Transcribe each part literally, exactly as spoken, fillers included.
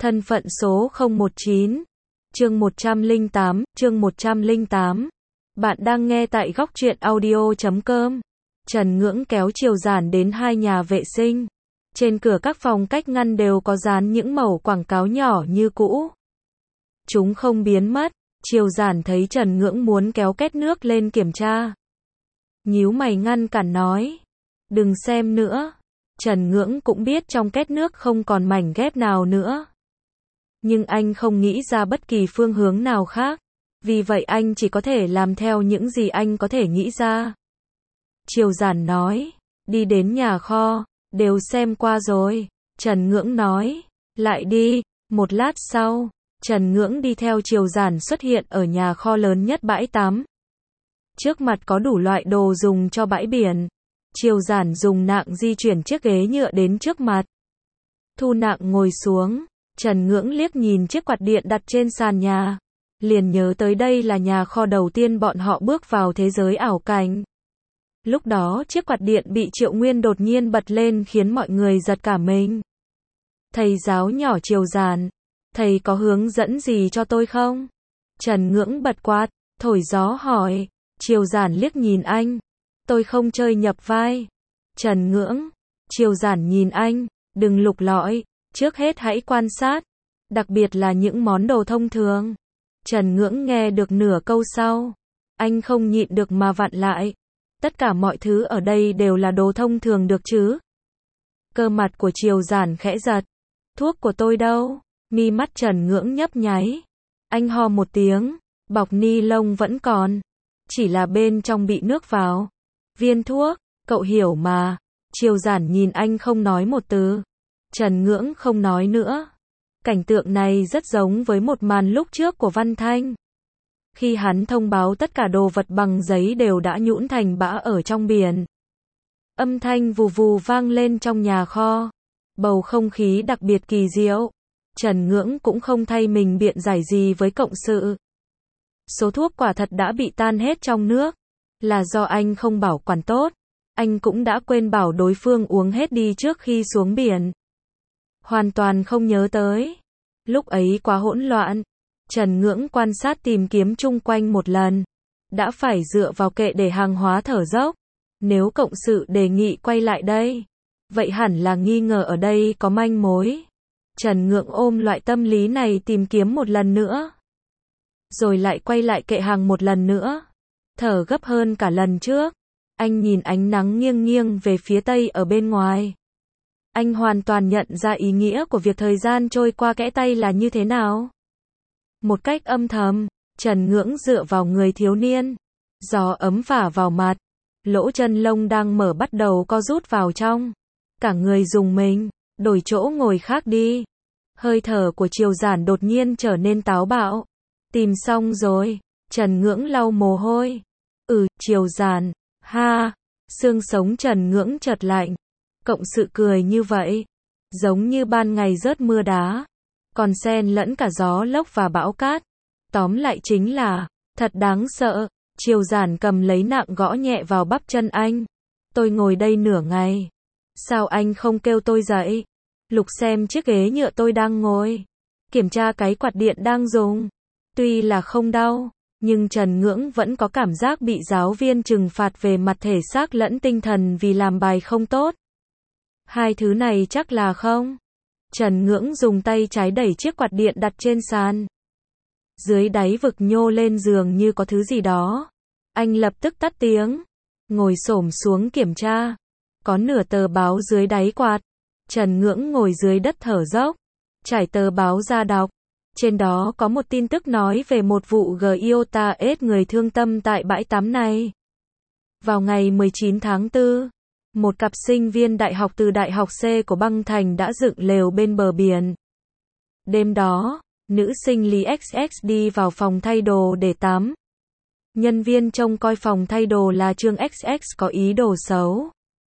Thân phận số không một chín. Chương một trăm lẻ tám, chương một trăm lẻ tám. Bạn đang nghe tại góc truyện audio chấm com. Trần Ngưỡng kéo Triều Giản đến hai nhà vệ sinh. Trên cửa các phòng cách ngăn đều có dán những mẩu quảng cáo nhỏ như cũ. Chúng không biến mất. Triều Giản thấy Trần Ngưỡng muốn kéo két nước lên kiểm tra. Nhíu mày ngăn cản nói. Đừng xem nữa. Trần Ngưỡng cũng biết trong két nước không còn mảnh ghép nào nữa. Nhưng anh không nghĩ ra bất kỳ phương hướng nào khác. Vì vậy anh chỉ có thể làm theo những gì anh có thể nghĩ ra. Triều Giản nói. Đi đến nhà kho. Đều xem qua rồi. Trần Ngưỡng nói. Lại đi. Một lát sau, Trần Ngưỡng đi theo Triều Giản xuất hiện ở nhà kho lớn nhất bãi tắm. Trước mặt có đủ loại đồ dùng cho bãi biển. Triều Giản dùng nạng di chuyển chiếc ghế nhựa đến trước mặt. Thu nạng ngồi xuống. Trần Ngưỡng liếc nhìn chiếc quạt điện đặt trên sàn nhà. Liền nhớ tới đây là nhà kho đầu tiên bọn họ bước vào thế giới ảo cảnh. Lúc đó chiếc quạt điện bị Triệu Nguyên đột nhiên bật lên khiến mọi người giật cả mình. Thầy giáo nhỏ Triều Giản. Thầy có hướng dẫn gì cho tôi không? Trần Ngưỡng bật quạt, thổi gió hỏi. Triều Giản liếc nhìn anh. Tôi không chơi nhập vai. Trần Ngưỡng. Triều Giản nhìn anh. Đừng lục lọi. Trước hết hãy quan sát. Đặc biệt là những món đồ thông thường. Trần Ngưỡng nghe được nửa câu sau. Anh không nhịn được mà vặn lại. Tất cả mọi thứ ở đây đều là đồ thông thường được chứ? Cơ mặt của Triều Giản khẽ giật. Thuốc của tôi đâu? Mi mắt Trần Ngưỡng nhấp nháy. Anh ho một tiếng. Bọc ni lông vẫn còn. Chỉ là bên trong bị nước vào. Viên thuốc, cậu hiểu mà. Triều Giản nhìn anh không nói một từ. Trần Ngưỡng không nói nữa. Cảnh tượng này rất giống với một màn lúc trước của Văn Thanh. Khi hắn thông báo tất cả đồ vật bằng giấy đều đã nhũn thành bã ở trong biển. Âm thanh vù vù vang lên trong nhà kho. Bầu không khí đặc biệt kỳ diệu. Trần Ngưỡng cũng không thay mình biện giải gì với cộng sự. Số thuốc quả thật đã bị tan hết trong nước. Là do anh không bảo quản tốt. Anh cũng đã quên bảo đối phương uống hết đi trước khi xuống biển. Hoàn toàn không nhớ tới. Lúc ấy quá hỗn loạn. Trần Ngưỡng quan sát tìm kiếm chung quanh một lần. Đã phải dựa vào kệ để hàng hóa thở dốc. Nếu cộng sự đề nghị quay lại đây, vậy hẳn là nghi ngờ ở đây có manh mối. Trần Ngưỡng ôm loại tâm lý này tìm kiếm một lần nữa. Rồi lại quay lại kệ hàng một lần nữa. Thở gấp hơn cả lần trước. Anh nhìn ánh nắng nghiêng nghiêng về phía tây ở bên ngoài. Anh hoàn toàn nhận ra ý nghĩa của việc thời gian trôi qua kẽ tay là như thế nào. Một cách âm thầm, Trần Ngưỡng dựa vào người thiếu niên. Gió ấm phả vào mặt. Lỗ chân lông đang mở bắt đầu co rút vào trong. Cả người rùng mình, đổi chỗ ngồi khác đi. Hơi thở của Triều Giản đột nhiên trở nên táo bạo. Tìm xong rồi. Trần Ngưỡng lau mồ hôi. Ừ, Triều Giản. Ha. Xương sống Trần Ngưỡng chợt lạnh. Cộng sự cười như vậy. Giống như ban ngày rớt mưa đá. Còn xen lẫn cả gió lốc và bão cát. Tóm lại chính là, thật đáng sợ. Triều Giản cầm lấy nạng gõ nhẹ vào bắp chân anh. Tôi ngồi đây nửa ngày. Sao anh không kêu tôi dậy? Lục xem chiếc ghế nhựa tôi đang ngồi. Kiểm tra cái quạt điện đang dùng. Tuy là không đau, nhưng Trần Ngưỡng vẫn có cảm giác bị giáo viên trừng phạt về mặt thể xác lẫn tinh thần vì làm bài không tốt. Hai thứ này chắc là không. Trần Ngưỡng dùng tay trái đẩy chiếc quạt điện đặt trên sàn. Dưới đáy vực nhô lên giường như có thứ gì đó. Anh lập tức tắt tiếng. Ngồi xổm xuống kiểm tra. Có nửa tờ báo dưới đáy quạt. Trần Ngưỡng ngồi dưới đất thở dốc. Trải tờ báo ra đọc. Trên đó có một tin tức nói về một vụ Giota ết người thương tâm tại bãi tắm này. Vào ngày mười chín tháng tư, một cặp sinh viên đại học từ Đại học C của băng thành đã dựng lều bên bờ biển. Đêm đó, nữ sinh Lý ích ích đi vào phòng thay đồ để tắm. Nhân viên trông coi phòng thay đồ là Trương ích ích có ý đồ xấu.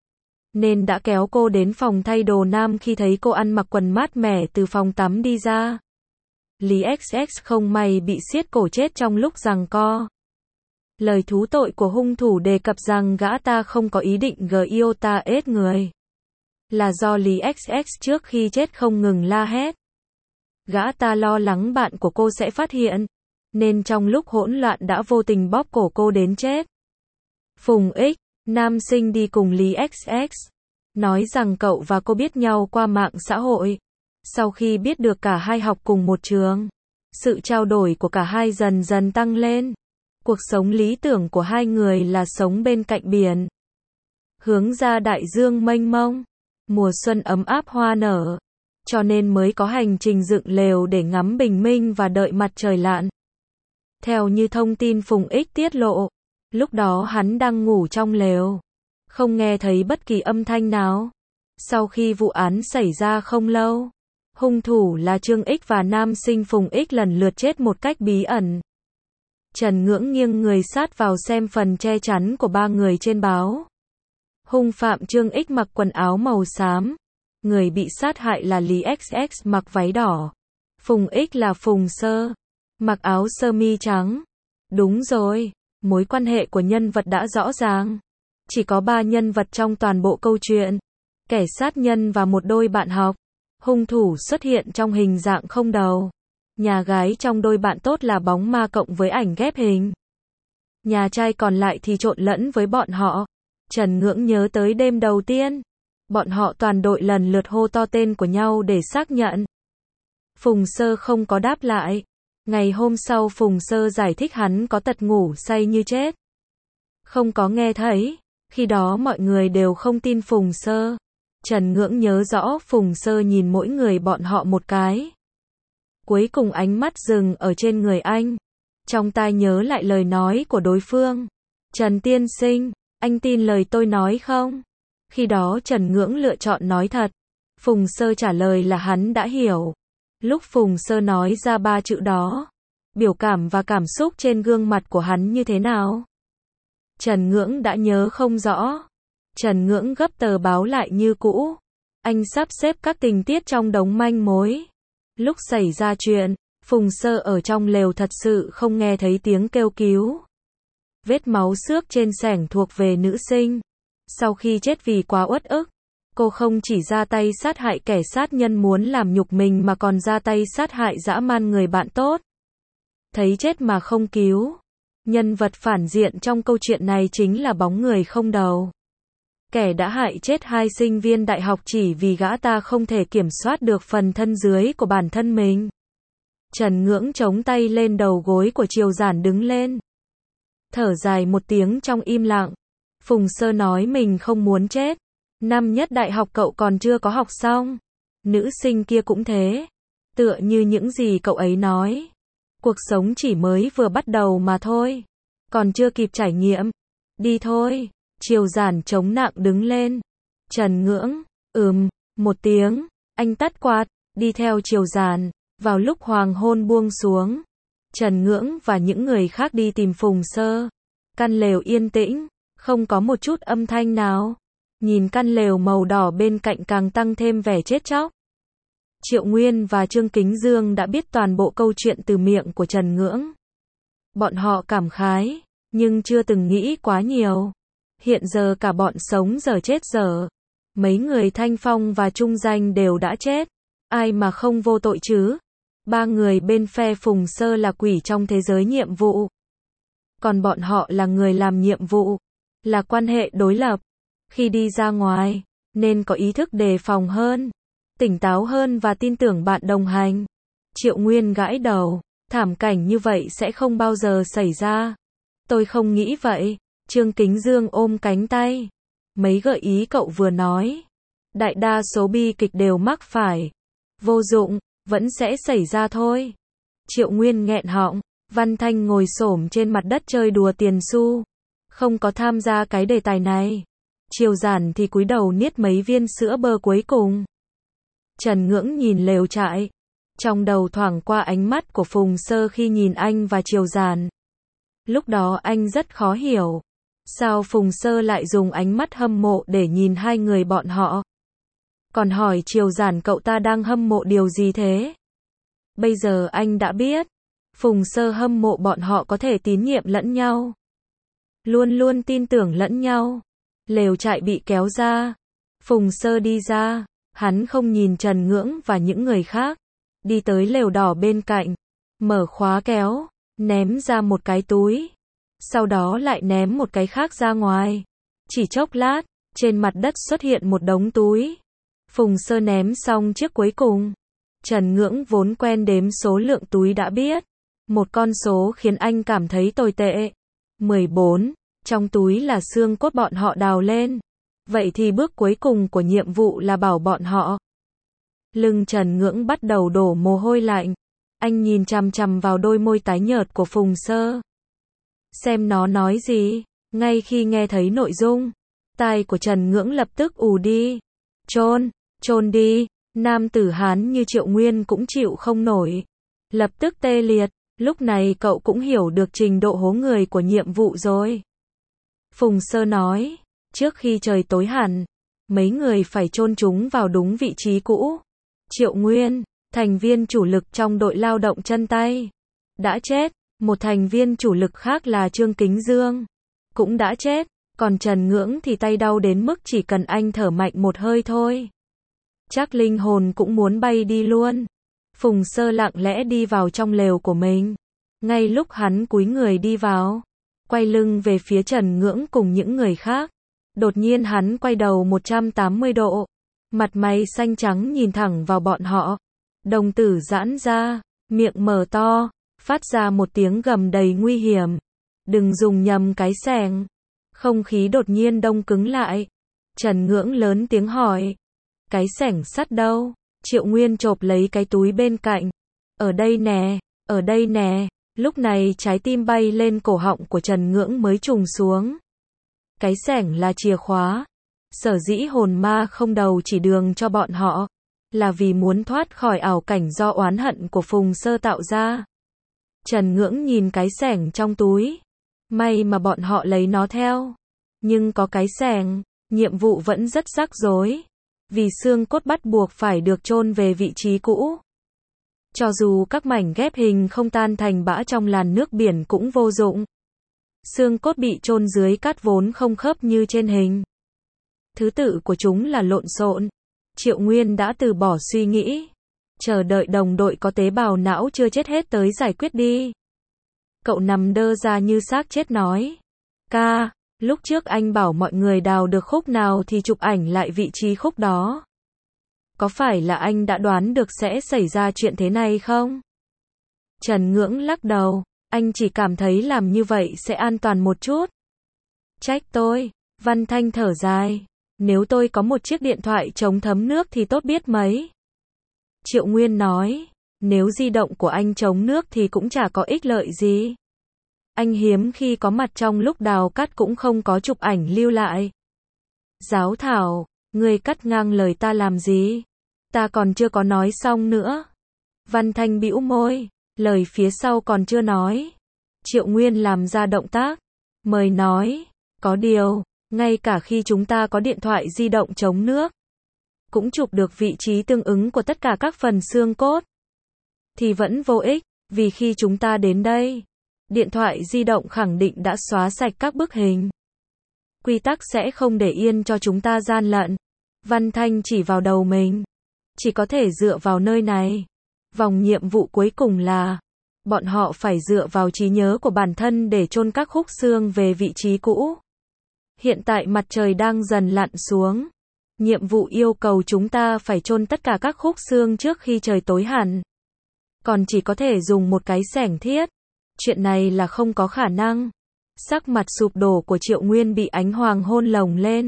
Nên đã kéo cô đến phòng thay đồ nam khi thấy cô ăn mặc quần mát mẻ từ phòng tắm đi ra. Lý ích ích không may bị siết cổ chết trong lúc giằng co. Lời thú tội của hung thủ đề cập rằng gã ta không có ý định Giota ết người. Là do Lý ích ích trước khi chết không ngừng la hét. Gã ta lo lắng bạn của cô sẽ phát hiện, nên trong lúc hỗn loạn đã vô tình bóp cổ cô đến chết. Phùng X, nam sinh đi cùng Lý ích ích, nói rằng cậu và cô biết nhau qua mạng xã hội. Sau khi biết được cả hai học cùng một trường, sự trao đổi của cả hai dần dần tăng lên. Cuộc sống lý tưởng của hai người là sống bên cạnh biển, hướng ra đại dương mênh mông, mùa xuân ấm áp hoa nở, cho nên mới có hành trình dựng lều để ngắm bình minh và đợi mặt trời lặn. Theo như thông tin Phùng X tiết lộ, lúc đó hắn đang ngủ trong lều, không nghe thấy bất kỳ âm thanh nào. Sau khi vụ án xảy ra không lâu, hung thủ là Trương X và nam sinh Phùng X lần lượt chết một cách bí ẩn. Trần Ngưỡng nghiêng người sát vào xem phần che chắn của ba người trên báo. Hung phạm Trương X mặc quần áo màu xám. Người bị sát hại là Lý ích ích mặc váy đỏ. Phùng X là Phùng Sơ, mặc áo sơ mi trắng. Đúng rồi, mối quan hệ của nhân vật đã rõ ràng. Chỉ có ba nhân vật trong toàn bộ câu chuyện. Kẻ sát nhân và một đôi bạn học. Hung thủ xuất hiện trong hình dạng không đầu. Nhà gái trong đôi bạn tốt là bóng ma cộng với ảnh ghép hình. Nhà trai còn lại thì trộn lẫn với bọn họ. Trần Ngưỡng nhớ tới đêm đầu tiên. Bọn họ toàn đội lần lượt hô to tên của nhau để xác nhận. Phùng Sơ không có đáp lại. Ngày hôm sau Phùng Sơ giải thích hắn có tật ngủ say như chết. Không có nghe thấy. Khi đó mọi người đều không tin Phùng Sơ. Trần Ngưỡng nhớ rõ Phùng Sơ nhìn mỗi người bọn họ một cái. Cuối cùng ánh mắt dừng ở trên người anh. Trong tai nhớ lại lời nói của đối phương. Trần tiên sinh, anh tin lời tôi nói không? Khi đó Trần Ngưỡng lựa chọn nói thật. Phùng Sơ trả lời là hắn đã hiểu. Lúc Phùng Sơ nói ra ba chữ đó, biểu cảm và cảm xúc trên gương mặt của hắn như thế nào? Trần Ngưỡng đã nhớ không rõ. Trần Ngưỡng gấp tờ báo lại như cũ. Anh sắp xếp các tình tiết trong đống manh mối. Lúc xảy ra chuyện, Phùng Sơ ở trong lều thật sự không nghe thấy tiếng kêu cứu. Vết máu xước trên xẻng thuộc về nữ sinh. Sau khi chết vì quá uất ức, cô không chỉ ra tay sát hại kẻ sát nhân muốn làm nhục mình mà còn ra tay sát hại dã man người bạn tốt. Thấy chết mà không cứu. Nhân vật phản diện trong câu chuyện này chính là bóng người không đầu. Kẻ đã hại chết hai sinh viên đại học chỉ vì gã ta không thể kiểm soát được phần thân dưới của bản thân mình. Trần Ngưỡng chống tay lên đầu gối của Triều Giản đứng lên. Thở dài một tiếng trong im lặng. Phùng Sơ nói mình không muốn chết. Năm nhất đại học cậu còn chưa có học xong. Nữ sinh kia cũng thế. Tựa như những gì cậu ấy nói. Cuộc sống chỉ mới vừa bắt đầu mà thôi. Còn chưa kịp trải nghiệm. Đi thôi. Triều Giản chống nặng đứng lên. Trần Ngưỡng, ừm, một tiếng. Anh tắt quạt, đi theo Triều Giản. Vào lúc hoàng hôn buông xuống, Trần Ngưỡng và những người khác đi tìm Phùng Sơ. Căn lều yên tĩnh, không có một chút âm thanh nào. Nhìn căn lều màu đỏ bên cạnh càng tăng thêm vẻ chết chóc. Triệu Nguyên và Trương Kính Dương đã biết toàn bộ câu chuyện từ miệng của Trần Ngưỡng. Bọn họ cảm khái, nhưng chưa từng nghĩ quá nhiều. Hiện giờ cả bọn sống dở chết dở. Mấy người Thanh Phong và Trung Danh đều đã chết. Ai mà không vô tội chứ? Ba người bên phe Phùng Sơ là quỷ trong thế giới nhiệm vụ. Còn bọn họ là người làm nhiệm vụ. Là quan hệ đối lập. Khi đi ra ngoài, nên có ý thức đề phòng hơn. Tỉnh táo hơn và tin tưởng bạn đồng hành. Triệu Nguyên gãi đầu. Thảm cảnh như vậy sẽ không bao giờ xảy ra. Tôi không nghĩ vậy. Trương Kính Dương ôm cánh tay. Mấy gợi ý cậu vừa nói. Đại đa số bi kịch đều mắc phải. Vô dụng, vẫn sẽ xảy ra thôi. Triệu Nguyên nghẹn họng. Văn Thanh ngồi xổm trên mặt đất chơi đùa tiền xu. Không có tham gia cái đề tài này. Triều Giản thì cúi đầu niết mấy viên sữa bơ cuối cùng. Trần Ngưỡng nhìn lều trại. Trong đầu thoảng qua ánh mắt của Phùng Sơ khi nhìn anh và Triều Giản. Lúc đó anh rất khó hiểu. Sao Phùng Sơ lại dùng ánh mắt hâm mộ để nhìn hai người bọn họ? Còn hỏi Triều Giản cậu ta đang hâm mộ điều gì thế? Bây giờ anh đã biết. Phùng Sơ hâm mộ bọn họ có thể tín nhiệm lẫn nhau. Luôn luôn tin tưởng lẫn nhau. Lều trại bị kéo ra. Phùng Sơ đi ra. Hắn không nhìn Trần Ngưỡng và những người khác. đi tới lều đỏ bên cạnh, mở khóa kéo, ném ra một cái túi, sau đó lại ném một cái khác ra ngoài. Chỉ chốc lát, trên mặt đất xuất hiện một đống túi. Phùng Sơ ném xong chiếc cuối cùng. Trần Ngưỡng vốn quen đếm số lượng túi đã biết. Một con số khiến anh cảm thấy tồi tệ. mười bốn. Trong túi là xương cốt bọn họ đào lên. Vậy thì bước cuối cùng của nhiệm vụ là bảo bọn họ. Lưng Trần Ngưỡng bắt đầu đổ mồ hôi lạnh. Anh nhìn chằm chằm vào đôi môi tái nhợt của Phùng Sơ. Xem nó nói gì. Ngay khi nghe thấy nội dung, tai của Trần Ngưỡng lập tức ù đi. Chôn, chôn đi. Nam tử Hán như Triệu Nguyên cũng chịu không nổi. Lập tức tê liệt. Lúc này cậu cũng hiểu được trình độ hố người của nhiệm vụ rồi. Phùng Sơ nói, trước khi trời tối hẳn, mấy người phải chôn chúng vào đúng vị trí cũ. Triệu Nguyên, thành viên chủ lực trong đội lao động chân tay, đã chết. Một thành viên chủ lực khác là Trương Kính Dương, cũng đã chết. Còn Trần Ngưỡng thì tay đau đến mức chỉ cần anh thở mạnh một hơi thôi, chắc linh hồn cũng muốn bay đi luôn. Phùng Sơ lặng lẽ đi vào trong lều của mình. Ngay lúc hắn cúi người đi vào, quay lưng về phía Trần Ngưỡng cùng những người khác, đột nhiên hắn quay đầu một trăm tám mươi độ, mặt mày xanh trắng nhìn thẳng vào bọn họ. Đồng tử giãn ra, miệng mở to, phát ra một tiếng gầm đầy nguy hiểm. Đừng dùng nhầm cái xẻng. Không khí đột nhiên đông cứng lại. Trần Ngưỡng lớn tiếng hỏi, cái xẻng sắt đâu? Triệu Nguyên chộp lấy cái túi bên cạnh. Ở đây nè, ở đây nè. Lúc này trái tim bay lên cổ họng của Trần Ngưỡng mới trùng xuống. Cái xẻng là chìa khóa. Sở dĩ hồn ma không đầu chỉ đường cho bọn họ, là vì muốn thoát khỏi ảo cảnh do oán hận của Phùng Sơ tạo ra. Trần Ngưỡng nhìn cái xẻng trong túi. May mà bọn họ lấy nó theo. Nhưng có cái xẻng, nhiệm vụ vẫn rất rắc rối. Vì xương cốt bắt buộc phải được chôn về vị trí cũ. Cho dù các mảnh ghép hình không tan thành bã trong làn nước biển cũng vô dụng. Xương cốt bị chôn dưới cát vốn không khớp như trên hình. Thứ tự của chúng là lộn xộn. Triệu Nguyên đã từ bỏ suy nghĩ, chờ đợi đồng đội có tế bào não chưa chết hết tới giải quyết đi. Cậu nằm đơ ra như xác chết nói, ca, lúc trước anh bảo mọi người đào được khúc nào thì chụp ảnh lại vị trí khúc đó. Có phải là anh đã đoán được sẽ xảy ra chuyện thế này không? Trần Ngưỡng lắc đầu, anh chỉ cảm thấy làm như vậy sẽ an toàn một chút. Trách tôi. Văn Thanh thở dài, nếu tôi có một chiếc điện thoại chống thấm nước thì tốt biết mấy. Triệu Nguyên nói, nếu di động của anh chống nước thì cũng chả có ích lợi gì. Anh hiếm khi có mặt trong lúc đào cát cũng không có chụp ảnh lưu lại. Giáo thảo, ngươi cắt ngang lời ta làm gì? Ta còn chưa có nói xong nữa. Văn Thanh bĩu môi, lời phía sau còn chưa nói. Triệu Nguyên làm ra động tác, mời nói, có điều, ngay cả khi chúng ta có điện thoại di động chống nước, cũng chụp được vị trí tương ứng của tất cả các phần xương cốt, thì vẫn vô ích, vì khi chúng ta đến đây, điện thoại di động khẳng định đã xóa sạch các bức hình. Quy tắc sẽ không để yên cho chúng ta gian lận. Văn Thanh chỉ vào đầu mình. Chỉ có thể dựa vào nơi này. Vòng nhiệm vụ cuối cùng là, bọn họ phải dựa vào trí nhớ của bản thân để chôn các khúc xương về vị trí cũ. Hiện tại mặt trời đang dần lặn xuống. Nhiệm vụ yêu cầu chúng ta phải chôn tất cả các khúc xương trước khi trời tối hẳn. Còn chỉ có thể dùng một cái xẻng thiết. Chuyện này là không có khả năng. Sắc mặt sụp đổ của Triệu Nguyên bị ánh hoàng hôn lồng lên.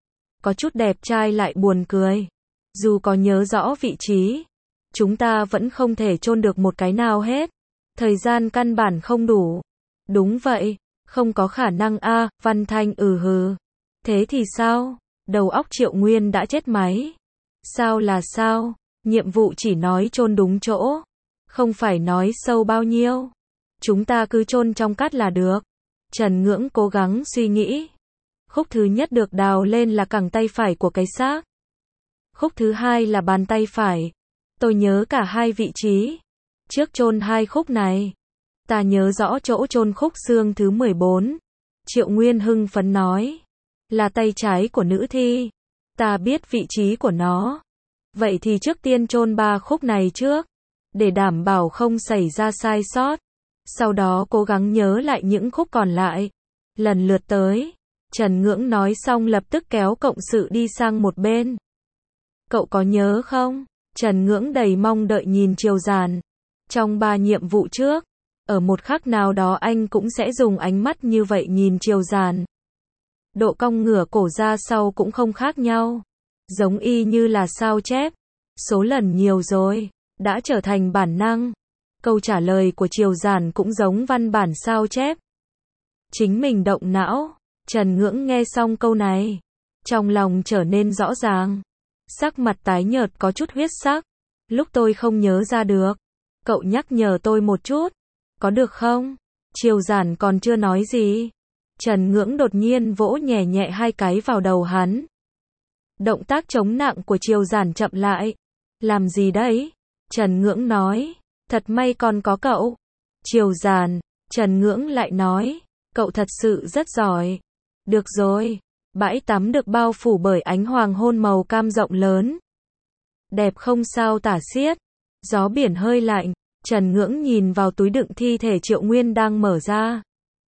Có chút đẹp trai lại buồn cười. Dù có nhớ rõ vị trí, chúng ta vẫn không thể chôn được một cái nào hết. Thời gian căn bản không đủ. Đúng vậy, không có khả năng a. À, Văn Thanh ừ hừ. Thế thì sao? Đầu óc Triệu Nguyên đã chết máy. Sao là sao? Nhiệm vụ chỉ nói chôn đúng chỗ, không phải nói sâu bao nhiêu. Chúng ta cứ chôn trong cát là được. Trần Ngưỡng cố gắng suy nghĩ. Khúc thứ nhất được đào lên là cẳng tay phải của cái xác. Khúc thứ hai là bàn tay phải. Tôi nhớ cả hai vị trí. Trước chôn hai khúc này. Ta nhớ rõ chỗ chôn khúc xương thứ mười bốn. Triệu Nguyên hưng phấn nói. Là tay trái của nữ thi. Ta biết vị trí của nó. Vậy thì trước tiên chôn ba khúc này trước. để đảm bảo không xảy ra sai sót. Sau đó cố gắng nhớ lại những khúc còn lại. Lần lượt tới. Trần Ngưỡng nói xong lập tức kéo cộng sự đi sang một bên. Cậu có nhớ không? Trần Ngưỡng đầy mong đợi nhìn Triều Giản. Trong ba nhiệm vụ trước, ở một khắc nào đó anh cũng sẽ dùng ánh mắt như vậy nhìn Triều Giản. Độ cong ngửa cổ ra sau cũng không khác nhau. Giống y như là sao chép. Số lần nhiều rồi, đã trở thành bản năng. Câu trả lời của Triều Giản cũng giống văn bản sao chép. Chính mình động não. Trần Ngưỡng nghe xong câu này, trong lòng trở nên rõ ràng. Sắc mặt tái nhợt có chút huyết sắc. Lúc tôi không nhớ ra được, cậu nhắc nhở tôi một chút, có được không? Triều Giản còn chưa nói gì. Trần Ngưỡng đột nhiên vỗ nhẹ nhẹ hai cái vào đầu hắn. Động tác chống nặng của Triều Giản chậm lại. Làm gì đấy? Trần Ngưỡng nói. Thật may còn có cậu. Triều Giản. Trần Ngưỡng lại nói. Cậu thật sự rất giỏi. Được rồi. Bãi tắm được bao phủ bởi ánh hoàng hôn màu cam rộng lớn. Đẹp không sao tả xiết. Gió biển hơi lạnh. Trần Ngưỡng nhìn vào túi đựng thi thể Triệu Nguyên đang mở ra.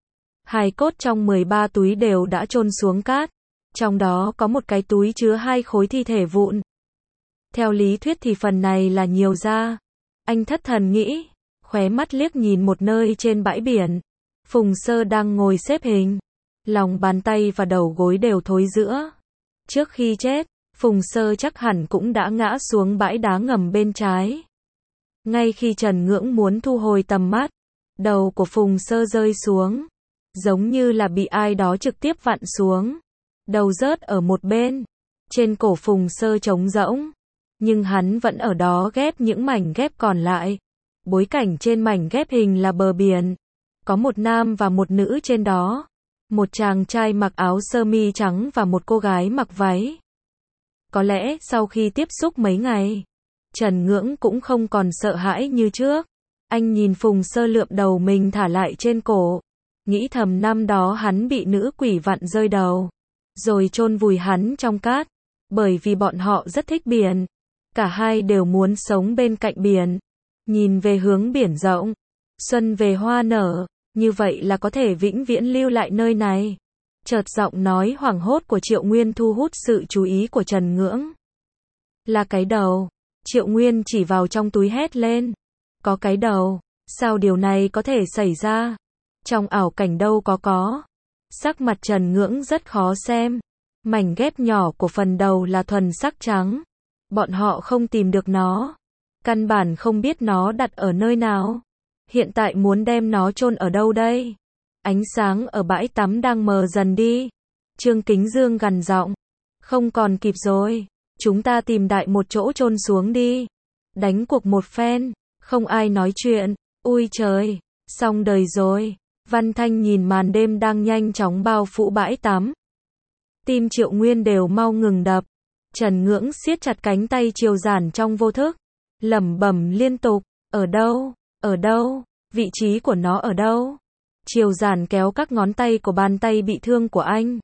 Hài cốt trong mười ba túi đều đã chôn xuống cát. Trong đó có một cái túi chứa hai khối thi thể vụn. Theo lý thuyết thì phần này là nhiều da. Anh thất thần nghĩ, khóe mắt liếc nhìn một nơi trên bãi biển. Phùng Sơ đang ngồi xếp hình. Lòng bàn tay và đầu gối đều thối rữa. Trước khi chết, Phùng Sơ chắc hẳn cũng đã ngã xuống bãi đá ngầm bên trái. Ngay khi Trần Ngưỡng muốn thu hồi tầm mắt, đầu của Phùng Sơ rơi xuống. Giống như là bị ai đó trực tiếp vặn xuống. Đầu rớt ở một bên. Trên cổ Phùng Sơ trống rỗng. Nhưng hắn vẫn ở đó ghép những mảnh ghép còn lại. Bối cảnh trên mảnh ghép hình là bờ biển. Có một nam và một nữ trên đó. Một chàng trai mặc áo sơ mi trắng và một cô gái mặc váy. Có lẽ sau khi tiếp xúc mấy ngày, Trần Ngưỡng cũng không còn sợ hãi như trước. Anh nhìn Phùng Sơ lượm đầu mình thả lại trên cổ. Nghĩ thầm năm đó hắn bị nữ quỷ vặn rơi đầu. Rồi chôn vùi hắn trong cát. Bởi vì bọn họ rất thích biển. Cả hai đều muốn sống bên cạnh biển. Nhìn về hướng biển rộng. Xuân về hoa nở. Như vậy là có thể vĩnh viễn lưu lại nơi này. Chợt giọng nói hoảng hốt của Triệu Nguyên thu hút sự chú ý của Trần Ngưỡng. Là cái đầu. Triệu Nguyên chỉ vào trong túi hét lên. Có cái đầu. Sao điều này có thể xảy ra? Trong ảo cảnh đâu có có. Sắc mặt Trần Ngưỡng rất khó xem. Mảnh ghép nhỏ của phần đầu là thuần sắc trắng. Bọn họ không tìm được nó. Căn bản không biết nó đặt ở nơi nào. Hiện tại muốn đem nó chôn ở đâu đây? Ánh sáng ở bãi tắm đang mờ dần đi. Trương Kính Dương gằn giọng. Không còn kịp rồi. Chúng ta tìm đại một chỗ chôn xuống đi. Đánh cuộc một phen. Không ai nói chuyện. Ui trời. Xong đời rồi. Văn Thanh nhìn màn đêm đang nhanh chóng bao phủ bãi tắm. Tim Triệu Nguyên đều mau ngừng đập. Trần Ngưỡng siết chặt cánh tay Triều Giản trong vô thức. Lẩm bẩm liên tục. Ở đâu? Ở đâu? Vị trí của nó ở đâu? Triều Giản kéo các ngón tay của bàn tay bị thương của anh.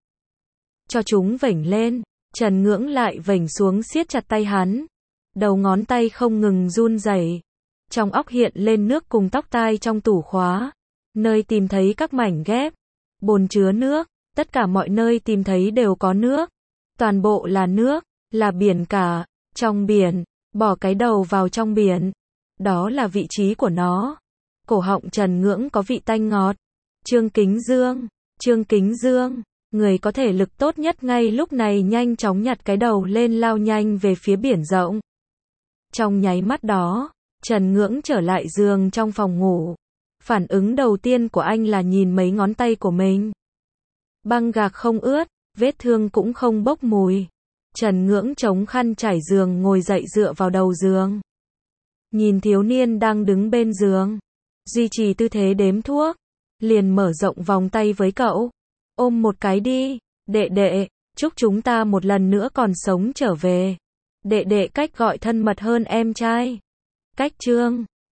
Cho chúng vểnh lên. Trần Ngưỡng lại vểnh xuống siết chặt tay hắn. Đầu ngón tay không ngừng run rẩy. Trong óc hiện lên nước cùng tóc tai trong tủ khóa. Nơi tìm thấy các mảnh ghép. Bồn chứa nước. Tất cả mọi nơi tìm thấy đều có nước. Toàn bộ là nước. Là biển cả. Trong biển. Bỏ cái đầu vào trong biển. Đó là vị trí của nó. Cổ họng Trần Ngưỡng có vị tanh ngọt. Trương Kính Dương. Trương Kính Dương. Người có thể lực tốt nhất ngay lúc này nhanh chóng nhặt cái đầu lên lao nhanh về phía biển rộng. Trong nháy mắt đó, Trần Ngưỡng trở lại giường trong phòng ngủ. Phản ứng đầu tiên của anh là nhìn mấy ngón tay của mình. Băng gạc không ướt, vết thương cũng không bốc mùi. Trần Ngưỡng chống khăn trải giường ngồi dậy dựa vào đầu giường. Nhìn thiếu niên đang đứng bên giường, duy trì tư thế đếm thuốc, liền mở rộng vòng tay với cậu. Ôm một cái đi, đệ đệ, chúc chúng ta một lần nữa còn sống trở về. Đệ đệ cách gọi thân mật hơn em trai. Cách chương